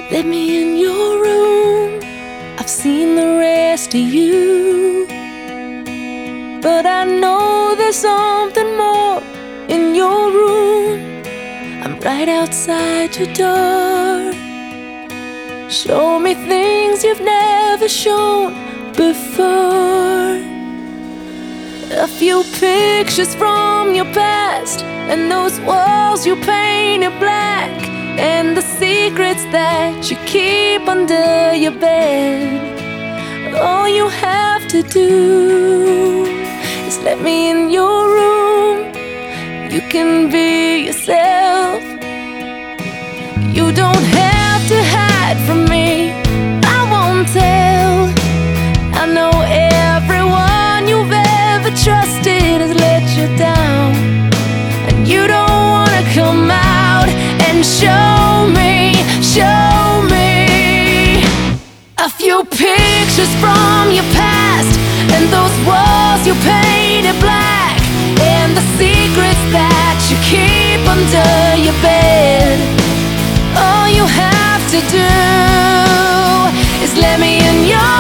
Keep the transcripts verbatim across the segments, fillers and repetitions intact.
Let me in your room. I've seen the rest of you, but I know there's something more in your room. I'm right outside your door. Show me things you've never shown before. A few pictures from your past, and those walls you painted black, and the secrets that you keep under your bed. All you have to do is let me in your room. You can be yourself. You don't have to hide from me, I won't tell. I know everyone you've ever trusted has let you down, and you don't wanna come out and show me, show me a few pictures from your past, and those walls you painted black, and the secrets that you keep under your bed. All you have to do is let me in your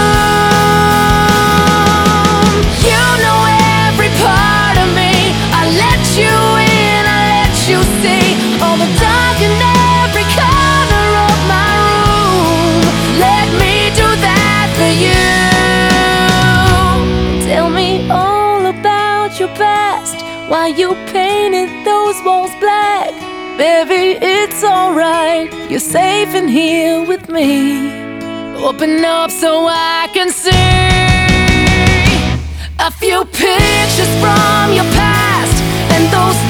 room. You know every part of me. I let you in, I let you see all the dark in every corner of my room. Let me do that for you. Tell me all about your past, why you painted those walls black. Baby, it's alright, you're safe in here with me. Open up so I can see a few pictures from your past, and those